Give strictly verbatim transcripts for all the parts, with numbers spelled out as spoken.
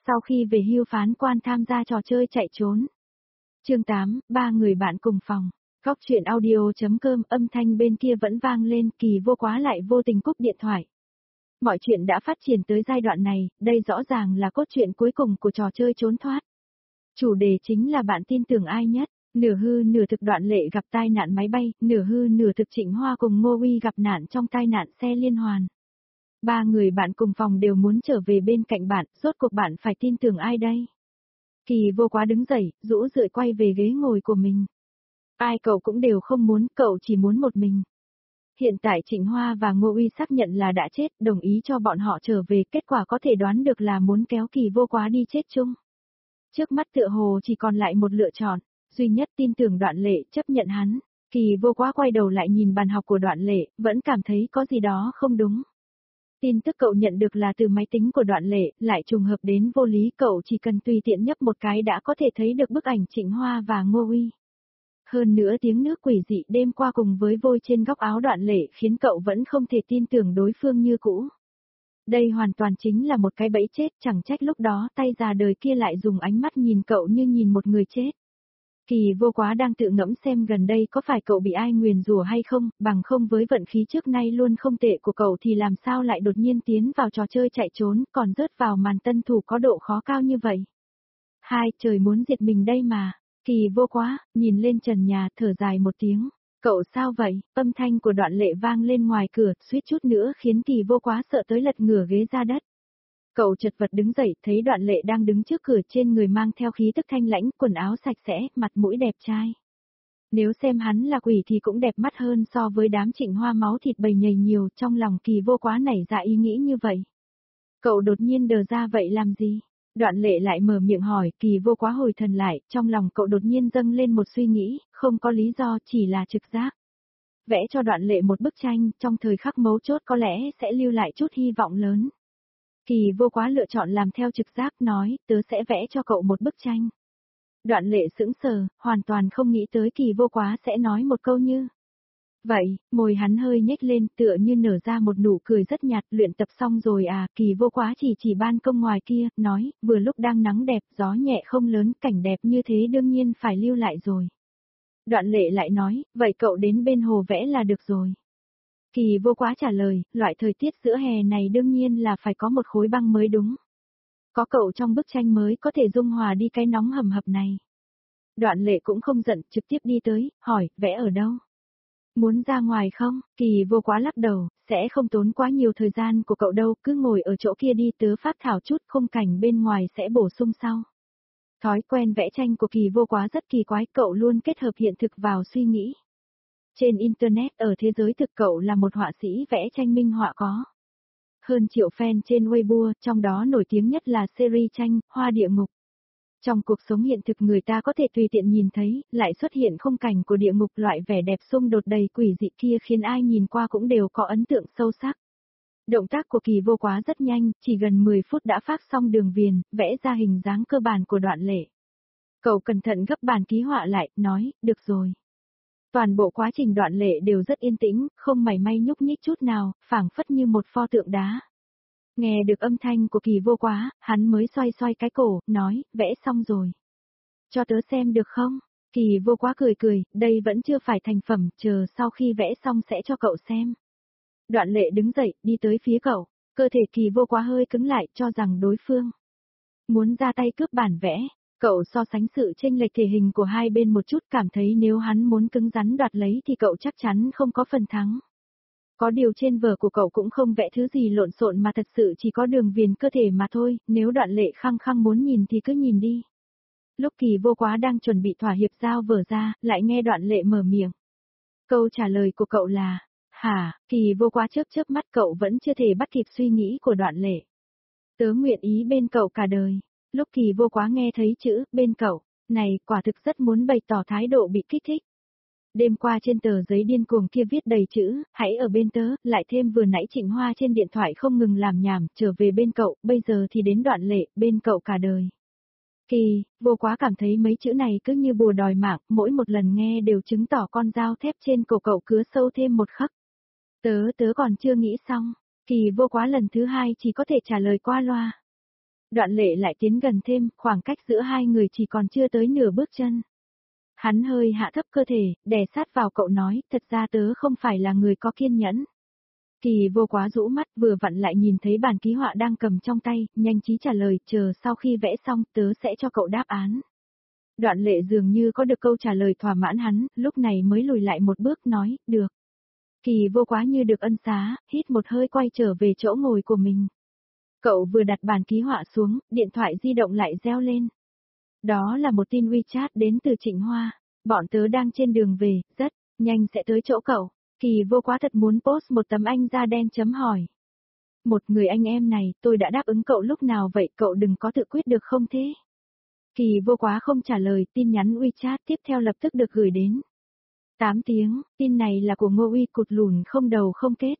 Sau khi về hưu phán quan tham gia trò chơi chạy trốn. Chương tám, ba người bạn cùng phòng. Góc chuyện audio.com âm thanh bên kia vẫn vang lên, Kỳ Vô Quá lại vô tình cúp điện thoại. Mọi chuyện đã phát triển tới giai đoạn này, đây rõ ràng là cốt truyện cuối cùng của trò chơi trốn thoát. Chủ đề chính là bạn tin tưởng ai nhất, nửa hư nửa thực Đoạn Lệ gặp tai nạn máy bay, nửa hư nửa thực Trịnh Hoa cùng Ngô Uy gặp nạn trong tai nạn xe liên hoàn. Ba người bạn cùng phòng đều muốn trở về bên cạnh bạn, rốt cuộc bạn phải tin tưởng ai đây? Kỳ Vô Quá đứng dậy, rũ rượi quay về ghế ngồi của mình. Ai cậu cũng đều không muốn, cậu chỉ muốn một mình. Hiện tại Trịnh Hoa và Ngô Uy xác nhận là đã chết, đồng ý cho bọn họ trở về, kết quả có thể đoán được là muốn kéo Kỳ Vô Quá đi chết chung. Trước mắt tựa hồ chỉ còn lại một lựa chọn, duy nhất tin tưởng Đoạn Lệ, chấp nhận hắn. Kỳ Vô Quá quay đầu lại nhìn bàn học của Đoạn Lệ, vẫn cảm thấy có gì đó không đúng. Tin tức cậu nhận được là từ máy tính của Đoạn Lệ, lại trùng hợp đến vô lý, cậu chỉ cần tùy tiện nhấp một cái đã có thể thấy được bức ảnh Trịnh Hoa và Ngô Uy. Hơn nữa tiếng nước quỷ dị đêm qua cùng với vôi trên góc áo Đoạn Lệ khiến cậu vẫn không thể tin tưởng đối phương như cũ. Đây hoàn toàn chính là một cái bẫy chết, chẳng trách lúc đó tay già đời kia lại dùng ánh mắt nhìn cậu như nhìn một người chết. Kỳ Vô Quá đang tự ngẫm xem gần đây có phải cậu bị ai nguyền rủa hay không, bằng không với vận khí trước nay luôn không tệ của cậu thì làm sao lại đột nhiên tiến vào trò chơi chạy trốn, còn rớt vào màn tân thủ có độ khó cao như vậy. Hai, trời muốn diệt mình đây mà. Kỳ Vô Quá, nhìn lên trần nhà, thở dài một tiếng. Cậu sao vậy? Âm thanh của Đoạn Lệ vang lên ngoài cửa, suýt chút nữa khiến Kỳ Vô Quá sợ tới lật ngửa ghế ra đất. Cậu chật vật đứng dậy, thấy Đoạn Lệ đang đứng trước cửa, trên người mang theo khí tức thanh lãnh, quần áo sạch sẽ, mặt mũi đẹp trai. Nếu xem hắn là quỷ thì cũng đẹp mắt hơn so với đám Trịnh Hoa máu thịt bầy nhầy nhiều, trong lòng Kỳ Vô Quá nảy ra ý nghĩ như vậy. Cậu đột nhiên đờ ra vậy làm gì? Đoạn Lệ lại mở miệng hỏi, Kỳ Vô Quá hồi thần lại, trong lòng cậu đột nhiên dâng lên một suy nghĩ, không có lý do, chỉ là trực giác. Vẽ cho Đoạn Lệ một bức tranh, trong thời khắc mấu chốt có lẽ sẽ lưu lại chút hy vọng lớn. Kỳ Vô Quá lựa chọn làm theo trực giác, nói, tớ sẽ vẽ cho cậu một bức tranh. Đoạn Lệ sững sờ, hoàn toàn không nghĩ tới Kỳ Vô Quá sẽ nói một câu như vậy, môi hắn hơi nhếch lên, tựa như nở ra một nụ cười rất nhạt. Luyện tập xong rồi à? Kỳ Vô Quá chỉ chỉ ban công ngoài kia, nói, vừa lúc đang nắng đẹp, gió nhẹ không lớn, cảnh đẹp như thế đương nhiên phải lưu lại rồi. Đoạn Lệ lại nói, vậy cậu đến bên hồ vẽ là được rồi. Kỳ Vô Quá trả lời, loại thời tiết giữa hè này đương nhiên là phải có một khối băng mới đúng. Có cậu trong bức tranh mới có thể dung hòa đi cái nóng hầm hập này. Đoạn Lệ cũng không giận, trực tiếp đi tới, hỏi, vẽ ở đâu? Muốn ra ngoài không? Kỳ Vô Quá lắc đầu, sẽ không tốn quá nhiều thời gian của cậu đâu, cứ ngồi ở chỗ kia đi, tớ phác thảo chút, khung cảnh bên ngoài sẽ bổ sung sau. Thói quen vẽ tranh của Kỳ Vô Quá rất kỳ quái, cậu luôn kết hợp hiện thực vào suy nghĩ. Trên Internet, ở thế giới thực, cậu là một họa sĩ vẽ tranh minh họa có hơn triệu fan trên Weibo, trong đó nổi tiếng nhất là series tranh Hoa Địa Ngục. Trong cuộc sống hiện thực người ta có thể tùy tiện nhìn thấy, lại xuất hiện khung cảnh của địa ngục, loại vẻ đẹp xung đột đầy quỷ dị kia khiến ai nhìn qua cũng đều có ấn tượng sâu sắc. Động tác của Kỳ Vô Quá rất nhanh, chỉ gần mười phút đã phác xong đường viền, vẽ ra hình dáng cơ bản của Đoạn Lệ. Cậu cẩn thận gấp bàn ký họa lại, nói, được rồi. Toàn bộ quá trình Đoạn Lệ đều rất yên tĩnh, không mảy may nhúc nhích chút nào, phảng phất như một pho tượng đá. Nghe được âm thanh của Kỳ Vô Quá, hắn mới xoay xoay cái cổ, nói, vẽ xong rồi. Cho tớ xem được không? Kỳ Vô Quá cười cười, đây vẫn chưa phải thành phẩm, chờ sau khi vẽ xong sẽ cho cậu xem. Đoạn Lệ đứng dậy, đi tới phía cậu, cơ thể Kỳ Vô Quá hơi cứng lại, cho rằng đối phương muốn ra tay cướp bản vẽ. Cậu so sánh sự chênh lệch thể hình của hai bên một chút, cảm thấy nếu hắn muốn cứng rắn đoạt lấy thì cậu chắc chắn không có phần thắng. Có điều trên vở của cậu cũng không vẽ thứ gì lộn xộn mà thật sự chỉ có đường viền cơ thể mà thôi, nếu Đoạn Lệ khăng khăng muốn nhìn thì cứ nhìn đi. Lúc Kỳ Vô Quá đang chuẩn bị thỏa hiệp giao vở ra, lại nghe Đoạn Lệ mở miệng. Câu trả lời của cậu là, hả? Kỳ Vô Quá chớp chớp mắt, cậu vẫn chưa thể bắt kịp suy nghĩ của Đoạn Lệ. Tớ nguyện ý bên cậu cả đời. Lúc Kỳ Vô Quá nghe thấy chữ, bên cậu, này, quả thực rất muốn bày tỏ thái độ bị kích thích. Đêm qua trên tờ giấy điên cuồng kia viết đầy chữ, hãy ở bên tớ, lại thêm vừa nãy Trịnh Hoa trên điện thoại không ngừng làm nhảm, trở về bên cậu, bây giờ thì đến Đoạn Lệ, bên cậu cả đời. Kỳ Vô Quá cảm thấy mấy chữ này cứ như bùa đòi mạng, mỗi một lần nghe đều chứng tỏ con dao thép trên cổ cậu cứa sâu thêm một khắc. Tớ, tớ còn chưa nghĩ xong. Kỳ Vô Quá lần thứ hai chỉ có thể trả lời qua loa. Đoạn Lệ lại tiến gần thêm, khoảng cách giữa hai người chỉ còn chưa tới nửa bước chân. Hắn hơi hạ thấp cơ thể, đè sát vào cậu nói, thật ra tớ không phải là người có kiên nhẫn. Kỳ Vô Quá rũ mắt, vừa vặn lại nhìn thấy bản ký họa đang cầm trong tay, nhanh trí trả lời, chờ sau khi vẽ xong, tớ sẽ cho cậu đáp án. Đoạn Lệ dường như có được câu trả lời thỏa mãn hắn, lúc này mới lùi lại một bước nói, được. Kỳ Vô Quá như được ân xá, hít một hơi quay trở về chỗ ngồi của mình. Cậu vừa đặt bản ký họa xuống, điện thoại di động lại reo lên. Đó là một tin WeChat đến từ Trịnh Hoa. Bọn tớ đang trên đường về, rất nhanh sẽ tới chỗ cậu. Kỳ Vô Quá thật muốn post một tấm anh da đen chấm hỏi. Một người anh em này, tôi đã đáp ứng cậu lúc nào vậy, cậu đừng có tự quyết được không thế? Kỳ Vô Quá không trả lời, tin nhắn WeChat tiếp theo lập tức được gửi đến. tám tiếng, tin này là của Ngô Uy cụt lùn không đầu không kết.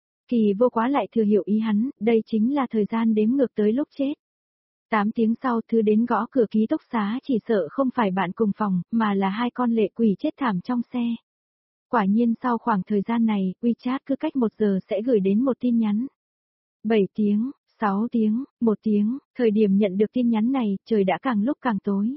Kỳ Vô Quá lại thừa hiểu ý hắn, đây chính là thời gian đếm ngược tới lúc chết. tám tiếng sau Thư đến gõ cửa ký túc xá, chỉ sợ không phải bạn cùng phòng, mà là hai con lệ quỷ chết thảm trong xe. Quả nhiên sau khoảng thời gian này, WeChat cứ cách một giờ sẽ gửi đến một tin nhắn. bảy tiếng, sáu tiếng, một tiếng, thời điểm nhận được tin nhắn này, trời đã càng lúc càng tối.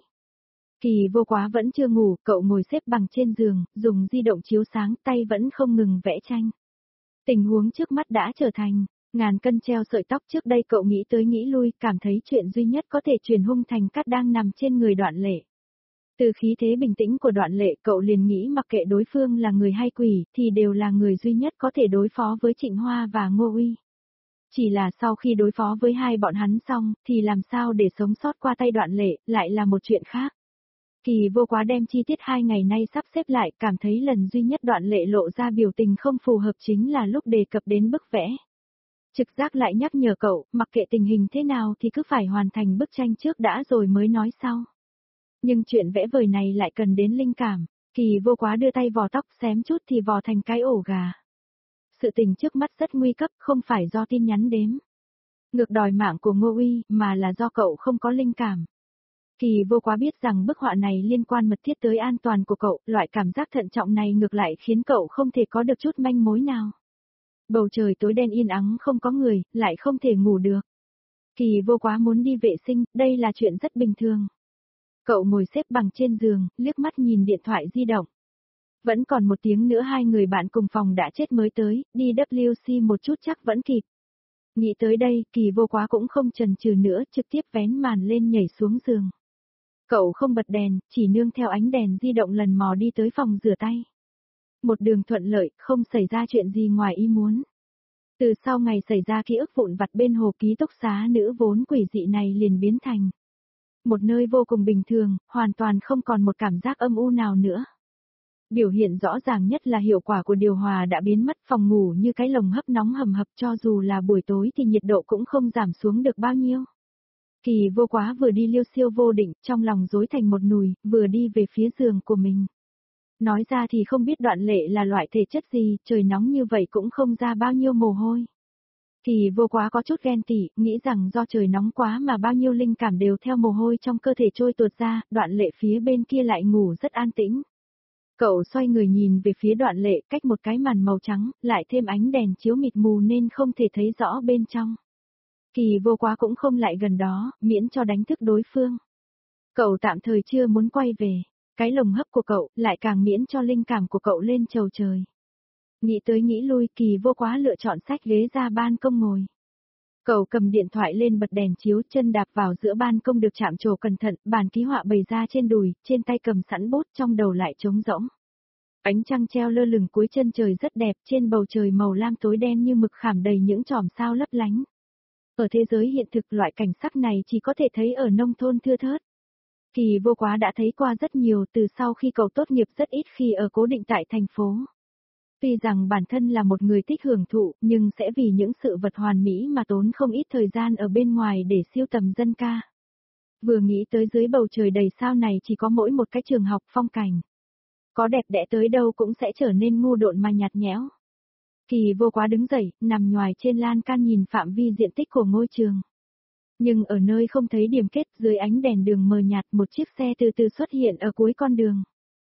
Kỳ Vô Quá vẫn chưa ngủ, cậu ngồi xếp bằng trên giường, dùng di động chiếu sáng, tay vẫn không ngừng vẽ tranh. Tình huống trước mắt đã trở thành ngàn cân treo sợi tóc, trước đây cậu nghĩ tới nghĩ lui, cảm thấy chuyện duy nhất có thể chuyển hung thành cát đang nằm trên người Đoạn Lệ. Từ khí thế bình tĩnh của Đoạn Lệ, cậu liền nghĩ mặc kệ đối phương là người hay quỷ, thì đều là người duy nhất có thể đối phó với Trịnh Hoa và Ngô Uy. Chỉ là sau khi đối phó với hai bọn hắn xong, thì làm sao để sống sót qua tay Đoạn Lệ, lại là một chuyện khác. Kỳ Vô Quá đem chi tiết hai ngày nay sắp xếp lại, cảm thấy lần duy nhất Đoạn Lệ lộ ra biểu tình không phù hợp chính là lúc đề cập đến bức vẽ. Trực giác lại nhắc nhở cậu, mặc kệ tình hình thế nào thì cứ phải hoàn thành bức tranh trước đã rồi mới nói sau. Nhưng chuyện vẽ vời này lại cần đến linh cảm, Kỳ Vô Quá đưa tay vò tóc xém chút thì vò thành cái ổ gà. Sự tình trước mắt rất nguy cấp, không phải do tin nhắn đếm ngược đòi mạng của Ngô Uy, mà là do cậu không có linh cảm. Kỳ Vô Quá biết rằng bức họa này liên quan mật thiết tới an toàn của cậu, loại cảm giác thận trọng này ngược lại khiến cậu không thể có được chút manh mối nào. Bầu trời tối đen yên ắng không có người, lại không thể ngủ được. Kỳ Vô Quá muốn đi vệ sinh, đây là chuyện rất bình thường. Cậu ngồi xếp bằng trên giường, liếc mắt nhìn điện thoại di động. Vẫn còn một tiếng nữa hai người bạn cùng phòng đã chết mới tới, đi W C một chút chắc vẫn kịp. Nghĩ tới đây, Kỳ Vô Quá cũng không chần chừ nữa, trực tiếp vén màn lên nhảy xuống giường. Cậu không bật đèn, chỉ nương theo ánh đèn di động lần mò đi tới phòng rửa tay. Một đường thuận lợi, không xảy ra chuyện gì ngoài ý muốn. Từ sau ngày xảy ra ký ức vụn vặt bên hồ ký túc xá nữ vốn quỷ dị này liền biến thành một nơi vô cùng bình thường, hoàn toàn không còn một cảm giác âm u nào nữa. Biểu hiện rõ ràng nhất là hiệu quả của điều hòa đã biến mất, phòng ngủ như cái lồng hấp nóng hầm hập, cho dù là buổi tối thì nhiệt độ cũng không giảm xuống được bao nhiêu. Kỳ Vô Quá vừa đi liêu siêu vô định, trong lòng rối thành một nùi, vừa đi về phía giường của mình. Nói ra thì không biết Đoạn Lệ là loại thể chất gì, trời nóng như vậy cũng không ra bao nhiêu mồ hôi. Kỳ Vô Quá có chút ghen tị, nghĩ rằng do trời nóng quá mà bao nhiêu linh cảm đều theo mồ hôi trong cơ thể trôi tuột ra, Đoạn Lệ phía bên kia lại ngủ rất an tĩnh. Cậu xoay người nhìn về phía Đoạn Lệ, cách một cái màn màu trắng, lại thêm ánh đèn chiếu mịt mù nên không thể thấy rõ bên trong. Kỳ Vô Quá cũng không lại gần đó, miễn cho đánh thức đối phương. Cậu tạm thời chưa muốn quay về, cái lồng hấp của cậu lại càng miễn cho linh cảm của cậu lên chầu trời. Nghĩ tới nghĩ lui, Kỳ Vô Quá lựa chọn xách ghế ra ban công ngồi. Cậu cầm điện thoại lên bật đèn chiếu, chân đạp vào giữa ban công được chạm trổ cẩn thận, bàn ký họa bày ra trên đùi, trên tay cầm sẵn bút, trong đầu lại trống rỗng. Ánh trăng treo lơ lửng cuối chân trời rất đẹp, trên bầu trời màu lam tối đen như mực khảm đầy những chòm sao lấp lánh. Ở thế giới hiện thực loại cảnh sắc này chỉ có thể thấy ở nông thôn thưa thớt. Kỳ Vô Quá đã thấy qua rất nhiều từ sau khi cậu tốt nghiệp, rất ít khi ở cố định tại thành phố. Tuy rằng bản thân là một người thích hưởng thụ, nhưng sẽ vì những sự vật hoàn mỹ mà tốn không ít thời gian ở bên ngoài để siêu tầm dân ca. Vừa nghĩ tới dưới bầu trời đầy sao này chỉ có mỗi một cái trường học phong cảnh. Có đẹp đẽ tới đâu cũng sẽ trở nên ngu độn mà nhạt nhẽo. Kỳ Vô Quá đứng dậy, nằm nhoài trên lan can nhìn phạm vi diện tích của ngôi trường. Nhưng ở nơi không thấy điểm kết, dưới ánh đèn đường mờ nhạt, một chiếc xe từ từ xuất hiện ở cuối con đường.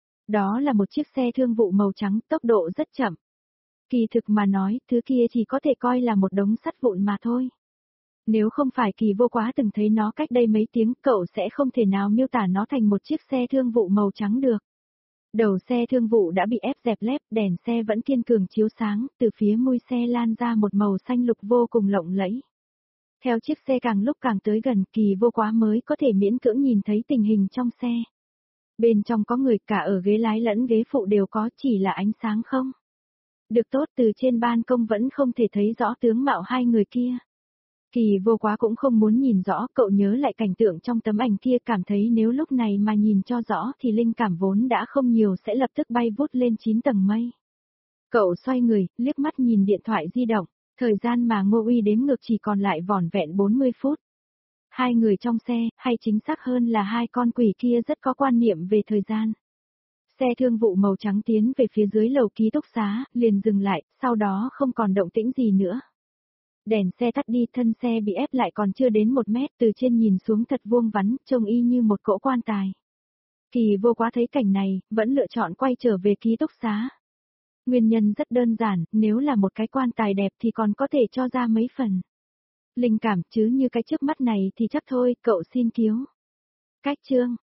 Đó là một chiếc xe thương vụ màu trắng, tốc độ rất chậm. Kỳ thực mà nói, thứ kia chỉ có thể coi là một đống sắt vụn mà thôi. Nếu không phải Kỳ Vô Quá từng thấy nó cách đây mấy tiếng, cậu sẽ không thể nào miêu tả nó thành một chiếc xe thương vụ màu trắng được. Đầu xe thương vụ đã bị ép dẹp lép, đèn xe vẫn kiên cường chiếu sáng, từ phía mui xe lan ra một màu xanh lục vô cùng lộng lẫy. Theo chiếc xe càng lúc càng tới gần, Kỳ Vô Quá mới có thể miễn cưỡng nhìn thấy tình hình trong xe. Bên trong có người, cả ở ghế lái lẫn ghế phụ đều có, chỉ là ánh sáng không được tốt, từ trên ban công vẫn không thể thấy rõ tướng mạo hai người kia. Kỳ Vô Quá cũng không muốn nhìn rõ, cậu nhớ lại cảnh tượng trong tấm ảnh kia, cảm thấy nếu lúc này mà nhìn cho rõ thì linh cảm vốn đã không nhiều sẽ lập tức bay vút lên chín tầng mây. Cậu xoay người, liếc mắt nhìn điện thoại di động, thời gian mà Ngô Uy đếm ngược chỉ còn lại vỏn vẹn bốn mươi phút. Hai người trong xe, hay chính xác hơn là hai con quỷ kia rất có quan niệm về thời gian. Xe thương vụ màu trắng tiến về phía dưới lầu ký túc xá, liền dừng lại, sau đó không còn động tĩnh gì nữa. Đèn xe tắt đi, thân xe bị ép lại còn chưa đến một mét, từ trên nhìn xuống thật vuông vắn, trông y như một cỗ quan tài. Kỳ Vô Quá thấy cảnh này, vẫn lựa chọn quay trở về ký túc xá. Nguyên nhân rất đơn giản, nếu là một cái quan tài đẹp thì còn có thể cho ra mấy phần linh cảm, chứ như cái trước mắt này thì chắc thôi, cậu xin cứu. Cách chương